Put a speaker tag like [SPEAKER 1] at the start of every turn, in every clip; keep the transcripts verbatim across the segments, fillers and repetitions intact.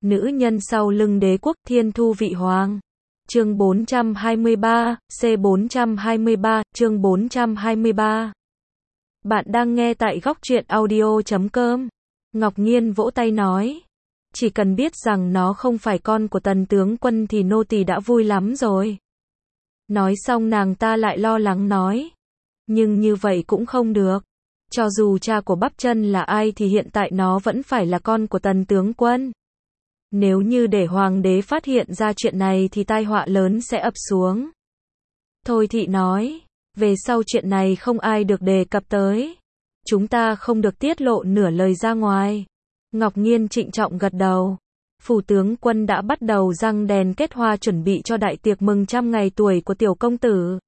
[SPEAKER 1] Nữ nhân sau lưng đế quốc Thiên Thu Vị Hoàng. Chương bốn trăm hai mươi ba, C bốn trăm hai mươi ba, chương bốn trăm hai mươi ba. Bạn đang nghe tại góc truyện audio chấm com. Ngọc Nghiên vỗ tay nói. Chỉ cần biết rằng nó không phải con của Tần tướng quân thì nô tỳ đã vui lắm rồi. Nói xong nàng ta lại lo lắng nói. Nhưng như vậy cũng không được. Cho dù cha của Bắp Chân là ai thì hiện tại nó vẫn phải là con của Tần tướng quân. Nếu như để hoàng đế phát hiện ra chuyện này thì tai họa lớn sẽ ập xuống. Thôi thị nói, về sau chuyện này không ai được đề cập tới. Chúng ta không được tiết lộ nửa lời ra ngoài. Ngọc Nghiên trịnh trọng gật đầu. Phủ tướng quân đã bắt đầu răng đèn kết hoa chuẩn bị cho đại tiệc mừng trăm ngày tuổi của tiểu công tử.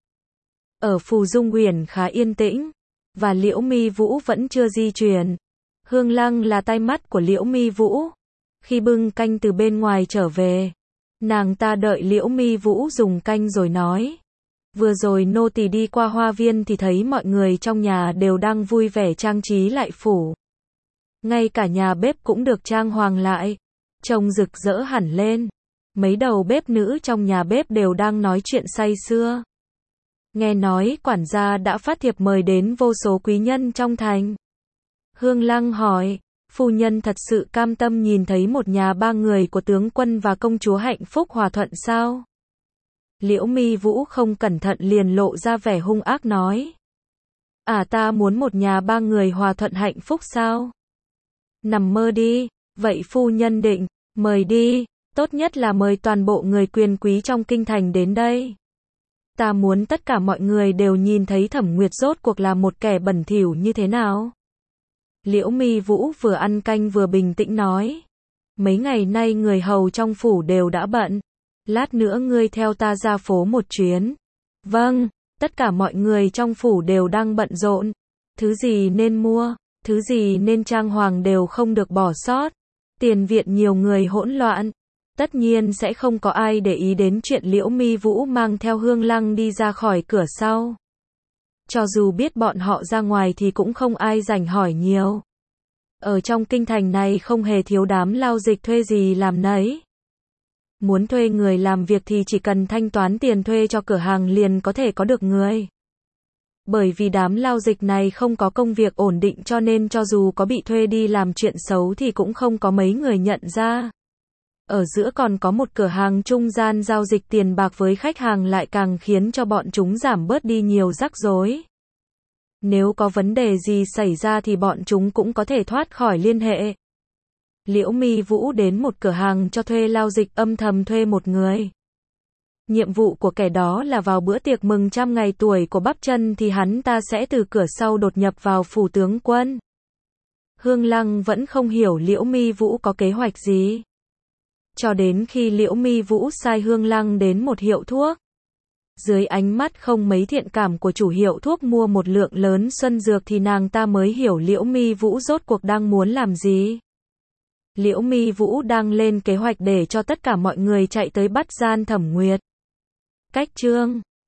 [SPEAKER 1] Ở Phù Dung Uyển khá yên tĩnh, và Liễu Mi Vũ vẫn chưa di chuyển. Hương Lăng là tai mắt của Liễu Mi Vũ. Khi bưng canh từ bên ngoài trở về, nàng ta đợi Liễu Mi Vũ dùng canh rồi nói. Vừa rồi nô tỳ đi qua hoa viên thì thấy mọi người trong nhà đều đang vui vẻ trang trí lại phủ. Ngay cả nhà bếp cũng được trang hoàng lại, trông rực rỡ hẳn lên. Mấy đầu bếp nữ trong nhà bếp đều đang nói chuyện say sưa. Nghe nói quản gia đã phát thiệp mời đến vô số quý nhân trong thành. Hương Lăng hỏi, phu nhân thật sự cam tâm nhìn thấy một nhà ba người của tướng quân và công chúa hạnh phúc hòa thuận sao? Liễu Mi Vũ không cẩn thận liền lộ ra vẻ hung ác nói. À, ta muốn một nhà ba người hòa thuận hạnh phúc sao? Nằm mơ đi, vậy phu nhân định, mời đi, tốt nhất là mời toàn bộ người quyền quý trong kinh thành đến đây. Ta muốn tất cả mọi người đều nhìn thấy Thẩm Nguyệt rốt cuộc là một kẻ bẩn thỉu như thế nào. Liễu Mi Vũ vừa ăn canh vừa bình tĩnh nói. Mấy ngày nay người hầu trong phủ đều đã bận. Lát nữa ngươi theo ta ra phố một chuyến. Vâng, tất cả mọi người trong phủ đều đang bận rộn. Thứ gì nên mua, thứ gì nên trang hoàng đều không được bỏ sót. Tiền viện nhiều người hỗn loạn. Tất nhiên sẽ không có ai để ý đến chuyện Liễu Mi Vũ mang theo Hương Lăng đi ra khỏi cửa sau. Cho dù biết bọn họ ra ngoài thì cũng không ai rảnh hỏi nhiều. Ở trong kinh thành này không hề thiếu đám lao dịch thuê gì làm nấy. Muốn thuê người làm việc thì chỉ cần thanh toán tiền thuê cho cửa hàng liền có thể có được người. Bởi vì đám lao dịch này không có công việc ổn định cho nên cho dù có bị thuê đi làm chuyện xấu thì cũng không có mấy người nhận ra. Ở giữa còn có một cửa hàng trung gian giao dịch tiền bạc với khách hàng lại càng khiến cho bọn chúng giảm bớt đi nhiều rắc rối. Nếu có vấn đề gì xảy ra thì bọn chúng cũng có thể thoát khỏi liên hệ. Liễu Mi Vũ đến một cửa hàng cho thuê lao dịch âm thầm thuê một người. Nhiệm vụ của kẻ đó là vào bữa tiệc mừng trăm ngày tuổi của Bắp Chân thì hắn ta sẽ từ cửa sau đột nhập vào phủ tướng quân. Hương Lăng vẫn không hiểu Liễu Mi Vũ có kế hoạch gì. Cho đến khi Liễu Mi Vũ sai Hương Lăng đến một hiệu thuốc. Dưới ánh mắt không mấy thiện cảm của chủ hiệu thuốc mua một lượng lớn xuân dược thì nàng ta mới hiểu Liễu Mi Vũ rốt cuộc đang muốn làm gì. Liễu Mi Vũ đang lên kế hoạch để cho tất cả mọi người chạy tới bắt gian Thẩm Nguyệt. Cách chương